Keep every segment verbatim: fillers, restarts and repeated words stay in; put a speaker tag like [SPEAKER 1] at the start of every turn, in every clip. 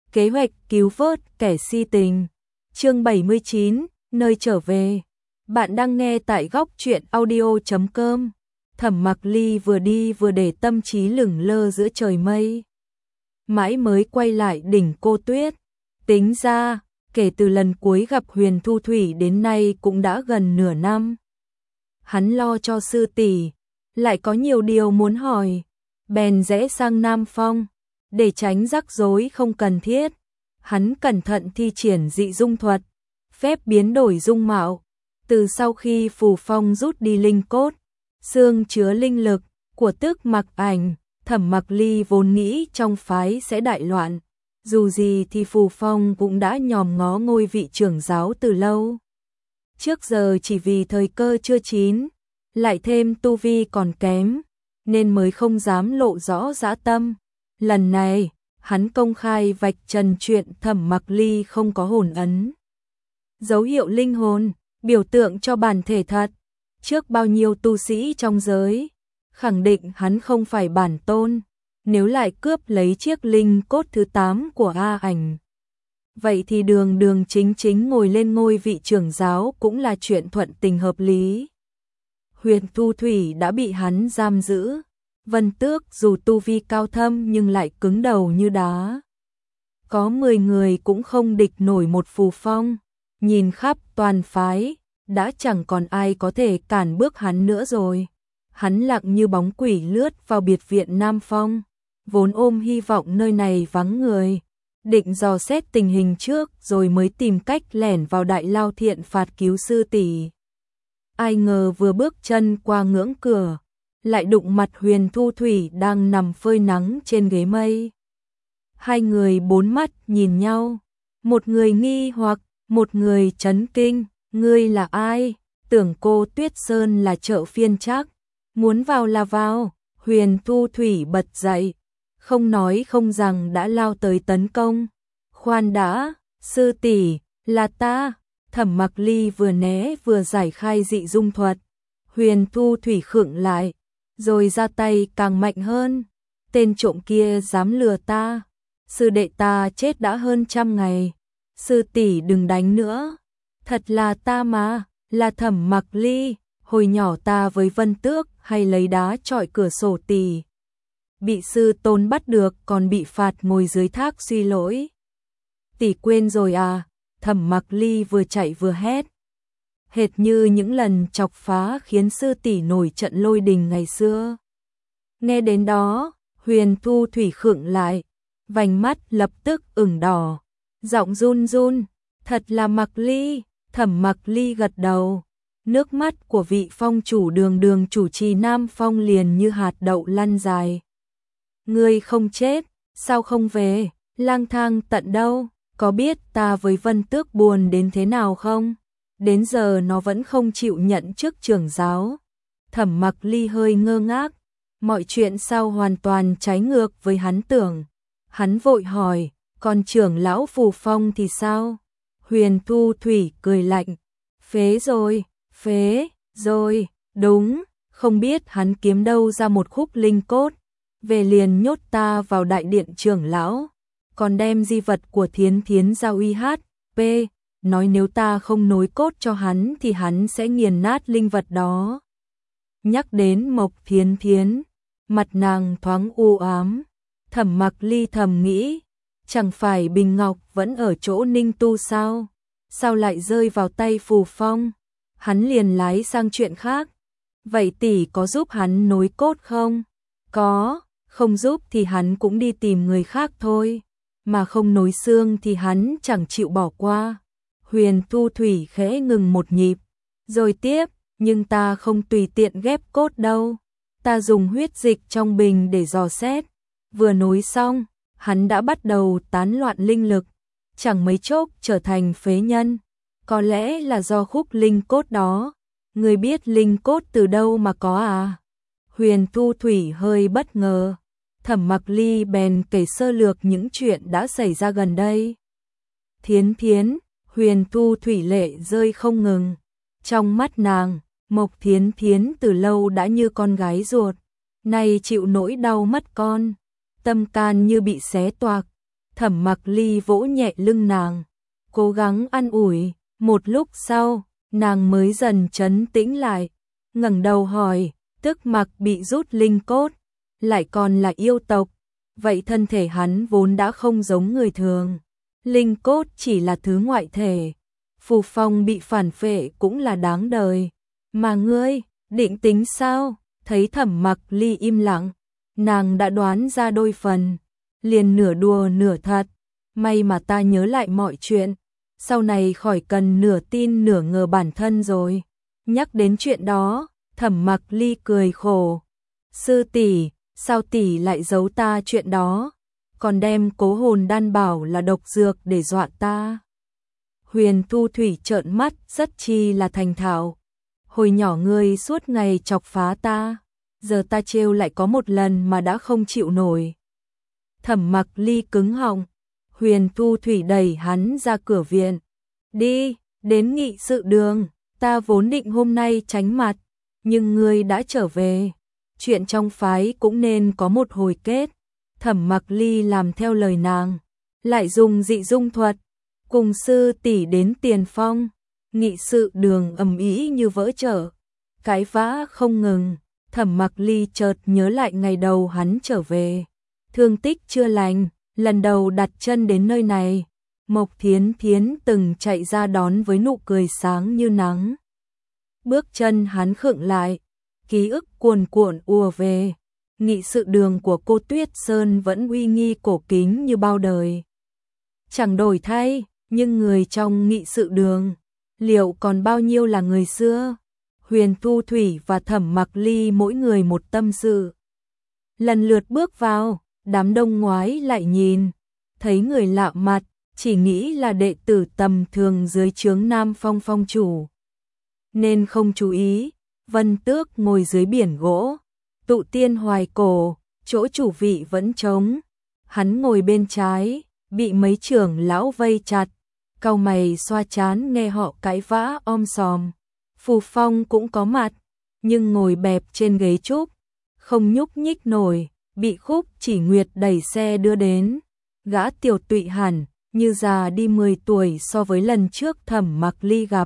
[SPEAKER 1] Kế hoạch cứu vớt kẻ si tình. Chương bảy mươi chín, nơi trở về. Bạn đang nghe tại góc truyện audio chấm com. Thẩm Mặc Ly vừa đi vừa để tâm trí lửng lơ giữa trời mây. Mãi mới quay lại đỉnh Cô Tuyết. Tính ra, kể từ lần cuối gặp Huyền Thu Thủy đến nay cũng đã gần nửa năm. Hắn lo cho sư tỷ, lại có nhiều điều muốn hỏi, bèn rẽ sang Nam Phong, để tránh rắc rối không cần thiết. Hắn cẩn thận thi triển dị dung thuật, phép biến đổi dung mạo. Từ sau khi Phù Phong rút đi linh cốt, xương chứa linh lực của Tức Mặc Ảnh, Thẩm Mặc Ly vốn nghĩ trong phái sẽ đại loạn. Dù gì thì Phù Phong cũng đã nhòm ngó ngôi vị trưởng giáo từ lâu. Trước giờ chỉ vì thời cơ chưa chín, lại thêm tu vi còn kém, nên mới không dám lộ rõ dã tâm. Lần này, hắn công khai vạch trần chuyện Thẩm Mặc Ly không có hồn ấn. Dấu hiệu linh hồn, biểu tượng cho bản thể thật. Trước bao nhiêu tu sĩ trong giới, khẳng định hắn không phải bản tôn, nếu lại cướp lấy chiếc linh cốt thứ tám của A Ảnh. Vậy thì đường đường chính chính ngồi lên ngôi vị trưởng giáo cũng là chuyện thuận tình hợp lý. Huyền Thu Thủy đã bị hắn giam giữ. Vân Tước dù tu vi cao thâm nhưng lại cứng đầu như đá. Có mười người cũng không địch nổi một Phù Phong. Nhìn khắp toàn phái, đã chẳng còn ai có thể cản bước hắn nữa rồi. Hắn lặng như bóng quỷ lướt vào biệt viện Nam Phong, vốn ôm hy vọng nơi này vắng người, định dò xét tình hình trước rồi mới tìm cách lẻn vào Đại Lao Thiện phạt cứu sư tỷ. Ai ngờ vừa bước chân qua ngưỡng cửa, lại đụng mặt Huyền Thu Thủy đang nằm phơi nắng trên ghế mây. Hai người bốn mắt nhìn nhau, một người nghi hoặc, một người chấn kinh. Ngươi là ai? Tưởng Cô Tuyết Sơn là chợ phiên chắc, muốn vào là vào. Huyền Thu Thủy bật dậy, không nói không rằng đã lao tới tấn công. Khoan đã, sư tỷ, là ta. Thẩm Mặc Ly vừa né vừa giải khai dị dung thuật. Huyền Thu Thủy khựng lại, rồi ra tay càng mạnh hơn. Tên trộm kia dám lừa ta, sư đệ ta chết đã hơn trăm ngày, sư tỷ đừng đánh nữa. Thật là ta mà, là Thẩm Mặc Ly, hồi nhỏ ta với Vân Tước hay lấy đá chọi cửa sổ tỷ. Bị sư tôn bắt được còn bị phạt ngồi dưới thác suy lỗi. Tỷ quên rồi à? Thẩm Mặc Ly vừa chạy vừa hét. Hệt như những lần chọc phá khiến sư tỷ nổi trận lôi đình ngày xưa. Nghe đến đó, Huyền Thu Thủy khựng lại, vành mắt lập tức ửng đỏ, giọng run run, thật là Mặc Ly. Thẩm Mặc Ly gật đầu, nước mắt của vị phong chủ đường đường chủ trì Nam Phong liền như hạt đậu lăn dài. Ngươi không chết, sao không về, lang thang tận đâu, có biết ta với Vân Tước buồn đến thế nào không? Đến giờ nó vẫn không chịu nhận chức trưởng giáo. Thẩm Mặc Ly hơi ngơ ngác, mọi chuyện sao hoàn toàn trái ngược với hắn tưởng. Hắn vội hỏi, còn trưởng lão Phù Phong thì sao? Huyền Thu Thủy cười lạnh, phế rồi, phế rồi, đúng, không biết hắn kiếm đâu ra một khúc linh cốt, về liền nhốt ta vào đại điện trưởng lão, còn đem di vật của Thiến Thiến ra uy hát, p, nói nếu ta không nối cốt cho hắn thì hắn sẽ nghiền nát linh vật đó. Nhắc đến Mộc Thiến Thiến, mặt nàng thoáng u ám, Thẩm Mặc Ly thầm nghĩ, chẳng phải bình ngọc vẫn ở chỗ Ninh Tu sao? Sao lại rơi vào tay Phù Phong? Hắn liền lái sang chuyện khác. Vậy tỷ có giúp hắn nối cốt không? Có, không giúp thì hắn cũng đi tìm người khác thôi. Mà không nối xương thì hắn chẳng chịu bỏ qua. Huyền Thu Thủy khẽ ngừng một nhịp, rồi tiếp, nhưng ta không tùy tiện ghép cốt đâu. Ta dùng huyết dịch trong bình để dò xét. Vừa nối xong, hắn đã bắt đầu tán loạn linh lực, chẳng mấy chốc trở thành phế nhân. Có lẽ là do khúc linh cốt đó. Người biết linh cốt từ đâu mà có à? Huyền Thu Thủy hơi bất ngờ. Thẩm Mặc Ly bèn kể sơ lược những chuyện đã xảy ra gần đây. Thiến Thiến, Huyền Thu Thủy lệ rơi không ngừng. Trong mắt nàng, Mộc Thiến Thiến từ lâu đã như con gái ruột, nay chịu nỗi đau mất con, tâm can như bị xé toạc. Thẩm Mặc Ly vỗ nhẹ lưng nàng, cố gắng an ủi, một lúc sau, nàng mới dần trấn tĩnh lại, ngẩng đầu hỏi, Tức Mặc bị rút linh cốt, lại còn là yêu tộc, vậy thân thể hắn vốn đã không giống người thường, linh cốt chỉ là thứ ngoại thể, Phù Phong bị phản phệ cũng là đáng đời, mà ngươi, định tính sao? Thấy Thẩm Mặc Ly im lặng, nàng đã đoán ra đôi phần, liền nửa đùa nửa thật, may mà ta nhớ lại mọi chuyện, sau này khỏi cần nửa tin nửa ngờ bản thân rồi. Nhắc đến chuyện đó, Thẩm Mặc Ly cười khổ, sư tỷ, sao tỷ lại giấu ta chuyện đó, còn đem Cố Hồn Đan bảo là độc dược để dọa ta. Huyền Thu Thủy trợn mắt rất chi là thành thạo, hồi nhỏ ngươi suốt ngày chọc phá ta, giờ ta trêu lại có một lần mà đã không chịu nổi. Thẩm Mặc Ly cứng họng, Huyền Thu Thủy đẩy hắn ra cửa viện, đi, đến nghị sự đường, ta vốn định hôm nay tránh mặt, nhưng ngươi đã trở về, chuyện trong phái cũng nên có một hồi kết. Thẩm Mặc Ly làm theo lời nàng, lại dùng dị dung thuật, cùng sư tỷ đến tiền phong, nghị sự đường ầm ĩ như vỡ chợ, cãi vã không ngừng. Thẩm Mặc Ly chợt nhớ lại ngày đầu hắn trở về, thương tích chưa lành, lần đầu đặt chân đến nơi này, Mộc Thiến Thiến từng chạy ra đón với nụ cười sáng như nắng. Bước chân hắn khựng lại, ký ức cuồn cuộn ùa về, nghị sự đường của cô Tuyết Sơn vẫn uy nghi cổ kính như bao đời. Chẳng đổi thay, nhưng người trong nghị sự đường, liệu còn bao nhiêu là người xưa? Huyền Thu Thủy và Thẩm Mặc Ly mỗi người một tâm sự. Lần lượt bước vào, đám đông ngoái lại nhìn, thấy người lạ mặt, chỉ nghĩ là đệ tử tầm thường dưới trướng Nam Phong phong chủ. Nên không chú ý, Vân Tước ngồi dưới biển gỗ, tụ tiên hoài cổ, chỗ chủ vị vẫn trống. Hắn ngồi bên trái, bị mấy trưởng lão vây chặt, cau mày xoa trán nghe họ cãi vã om sòm. Phù Phong cũng có mặt, nhưng ngồi bẹp trên ghế trúc, không nhúc nhích nổi, bị Khúc Chỉ Nguyệt đẩy xe đưa đến. Gã tiểu tụy hẳn, như già đi mười tuổi so với lần trước Thẩm Mặc Ly gặp.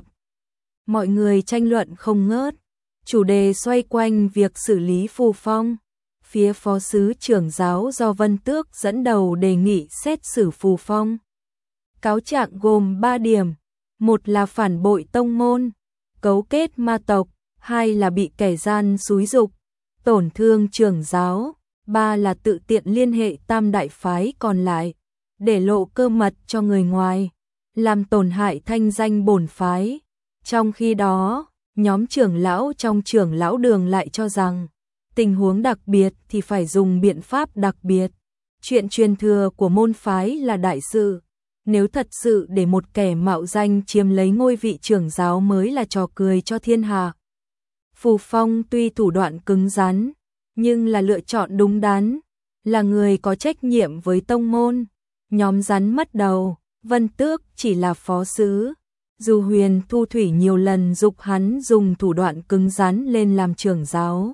[SPEAKER 1] Mọi người tranh luận không ngớt, chủ đề xoay quanh việc xử lý Phù Phong. Phía phó sứ trưởng giáo do Vân Tước dẫn đầu đề nghị xét xử Phù Phong. Cáo trạng gồm ba điểm, một là phản bội tông môn, cấu kết ma tộc, hai là bị kẻ gian xúi giục, tổn thương trưởng giáo, ba là tự tiện liên hệ tam đại phái còn lại, để lộ cơ mật cho người ngoài, làm tổn hại thanh danh bổn phái. Trong khi đó, nhóm trưởng lão trong trưởng lão đường lại cho rằng, tình huống đặc biệt thì phải dùng biện pháp đặc biệt. Chuyện truyền thừa của môn phái là đại sự, nếu thật sự để một kẻ mạo danh chiếm lấy ngôi vị trưởng giáo mới là trò cười cho thiên hạ. Phù Phong tuy thủ đoạn cứng rắn, nhưng là lựa chọn đúng đắn, là người có trách nhiệm với tông môn. Nhóm rắn mất đầu, Vân Tước chỉ là phó sứ. Dù Huyền Thu Thủy nhiều lần dục hắn dùng thủ đoạn cứng rắn lên làm trưởng giáo,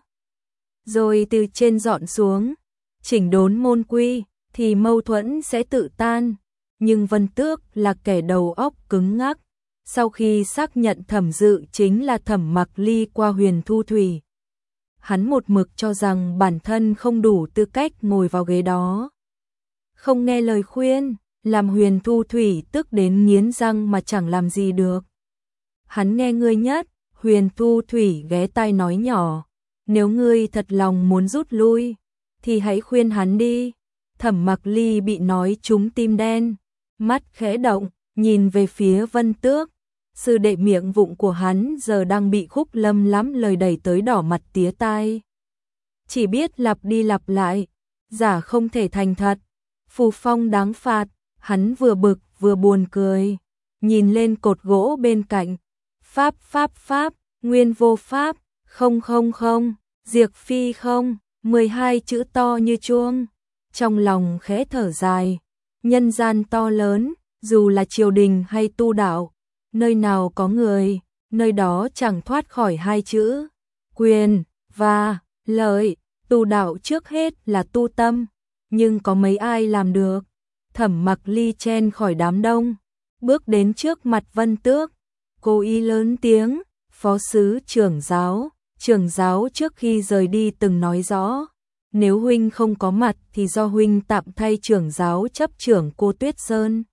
[SPEAKER 1] rồi từ trên dọn xuống, chỉnh đốn môn quy, thì mâu thuẫn sẽ tự tan. Nhưng Vân Tước là kẻ đầu óc cứng ngắc. Sau khi xác nhận Thẩm Dự chính là Thẩm Mặc Ly qua Huyền Thu Thủy, hắn một mực cho rằng bản thân không đủ tư cách ngồi vào ghế đó. Không nghe lời khuyên, làm Huyền Thu Thủy tức đến nghiến răng mà chẳng làm gì được. Hắn nghe ngươi nhất, Huyền Thu Thủy ghé tai nói nhỏ, nếu ngươi thật lòng muốn rút lui, thì hãy khuyên hắn đi. Thẩm Mặc Ly bị nói trúng tim đen, mắt khẽ động, nhìn về phía Vân Tước. Sư đệ miệng vụng của hắn giờ đang bị Khúc Lâm lắm lời đẩy tới đỏ mặt tía tai. Chỉ biết lặp đi lặp lại, giả không thể thành thật. Phù Phong đáng phạt, hắn vừa bực vừa buồn cười, nhìn lên cột gỗ bên cạnh. Pháp pháp pháp, nguyên vô pháp, không không không, diệt phi không, mười hai chữ to như chuông. Trong lòng khẽ thở dài, nhân gian to lớn, dù là triều đình hay tu đạo, nơi nào có người, nơi đó chẳng thoát khỏi hai chữ quyền và lợi. Tu đạo trước hết là tu tâm, nhưng có mấy ai làm được. Thẩm Mặc Ly chen khỏi đám đông, bước đến trước mặt Vân Tước, cố ý lớn tiếng, phó sứ trưởng giáo, trưởng giáo trước khi rời đi từng nói rõ, nếu huynh không có mặt thì do huynh tạm thay trưởng giáo chấp trưởng Cô Tuyết Sơn.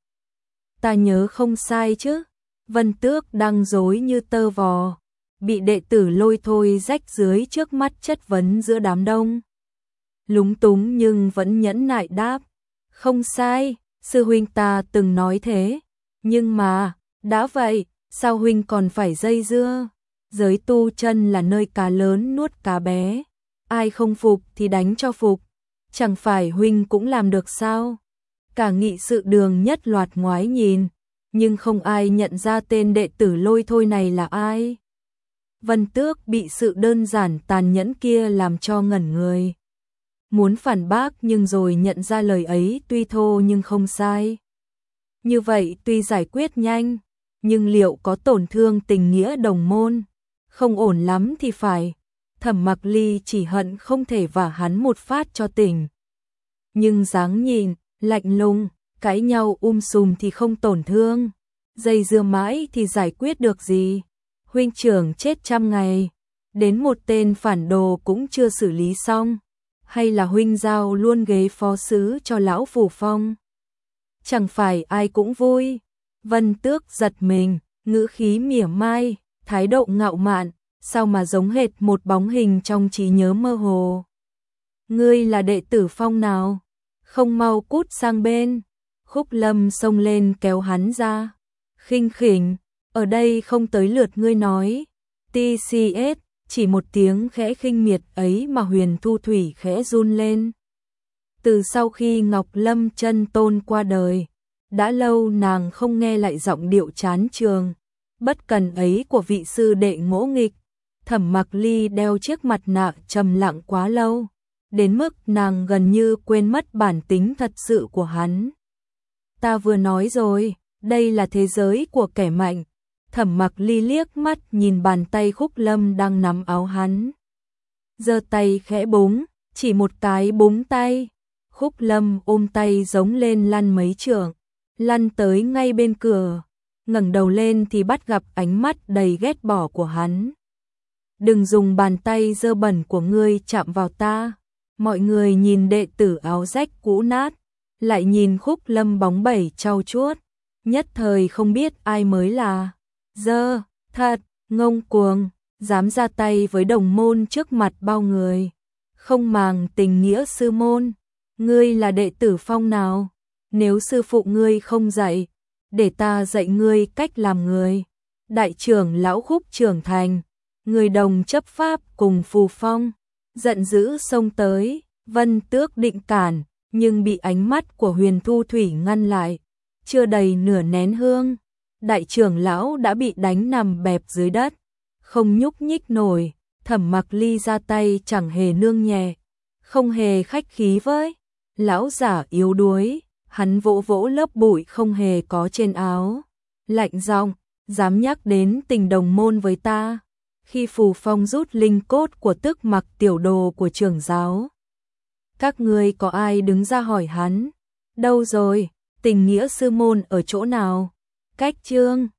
[SPEAKER 1] Ta nhớ không sai chứ? Vân Tước đang rối như tơ vò, bị đệ tử lôi thôi rách dưới trước mắt chất vấn giữa đám đông. Lúng túng nhưng vẫn nhẫn nại đáp, không sai, sư huynh ta từng nói thế, nhưng mà, đã vậy, sao huynh còn phải dây dưa? Giới tu chân là nơi cá lớn nuốt cá bé, ai không phục thì đánh cho phục, chẳng phải huynh cũng làm được sao? Cả nghị sự đường nhất loạt ngoái nhìn, nhưng không ai nhận ra tên đệ tử lôi thôi này là ai. Vân Tước bị sự đơn giản tàn nhẫn kia làm cho ngẩn người. Muốn phản bác nhưng rồi nhận ra lời ấy tuy thô nhưng không sai. Như vậy tuy giải quyết nhanh, nhưng liệu có tổn thương tình nghĩa đồng môn? Không ổn lắm thì phải. Thẩm Mặc Ly chỉ hận không thể vả hắn một phát cho tỉnh. Nhưng dáng nhìn, lạnh lùng, cãi nhau um sùm thì không tổn thương. Dây dưa mãi thì giải quyết được gì? Huynh trưởng chết trăm ngày, đến một tên phản đồ cũng chưa xử lý xong. Hay là huynh giao luôn ghế phó sứ cho lão Phủ Phong? Chẳng phải ai cũng vui. Vân Tước giật mình, ngữ khí mỉa mai, thái độ ngạo mạn, sao mà giống hệt một bóng hình trong trí nhớ mơ hồ. Ngươi là đệ tử Phong nào? Không mau cút sang bên. Khúc Lâm xông lên kéo hắn ra. Khinh khỉnh, ở đây không tới lượt ngươi nói. tê xê ét, chỉ một tiếng khẽ khinh miệt ấy mà Huyền Thu Thủy khẽ run lên. Từ sau khi Ngọc Lâm Chân Tôn qua đời, đã lâu nàng không nghe lại giọng điệu chán chường, bất cần ấy của vị sư đệ ngỗ nghịch. Thẩm Mặc Ly đeo chiếc mặt nạ trầm lặng quá lâu, đến mức nàng gần như quên mất bản tính thật sự của hắn. Ta vừa nói rồi, đây là thế giới của kẻ mạnh. Thẩm Mặc Ly liếc mắt nhìn bàn tay Khúc Lâm đang nắm áo hắn. Giơ tay khẽ búng, chỉ một cái búng tay. Khúc Lâm ôm tay giống lên lăn mấy trượng, lăn tới ngay bên cửa, ngẩng đầu lên thì bắt gặp ánh mắt đầy ghét bỏ của hắn. Đừng dùng bàn tay dơ bẩn của ngươi chạm vào ta. Mọi người nhìn đệ tử áo rách cũ nát, lại nhìn Khúc Lâm bóng bẩy trau chuốt, nhất thời không biết ai mới là dơ, thật, ngông cuồng, dám ra tay với đồng môn trước mặt bao người, không màng tình nghĩa sư môn. Ngươi là đệ tử Phong nào? Nếu sư phụ ngươi không dạy, để ta dạy ngươi cách làm người. Đại trưởng lão Khúc trưởng thành, người đồng chấp pháp cùng Phù Phong, giận dữ xông tới. Vân Tước định cản, nhưng bị ánh mắt của Huyền Thu Thủy ngăn lại. Chưa đầy nửa nén hương, đại trưởng lão đã bị đánh nằm bẹp dưới đất, không nhúc nhích nổi. Thẩm Mặc Ly ra tay chẳng hề nương nhẹ, không hề khách khí với lão giả yếu đuối. Hắn vỗ vỗ lớp bụi không hề có trên áo, lạnh giọng, dám nhắc đến tình đồng môn với ta. Khi Phù Phong rút linh cốt của Tức Mặc tiểu đồ của trưởng giáo, các ngươi có ai đứng ra hỏi hắn, đâu rồi, tình nghĩa sư môn ở chỗ nào? Cách chương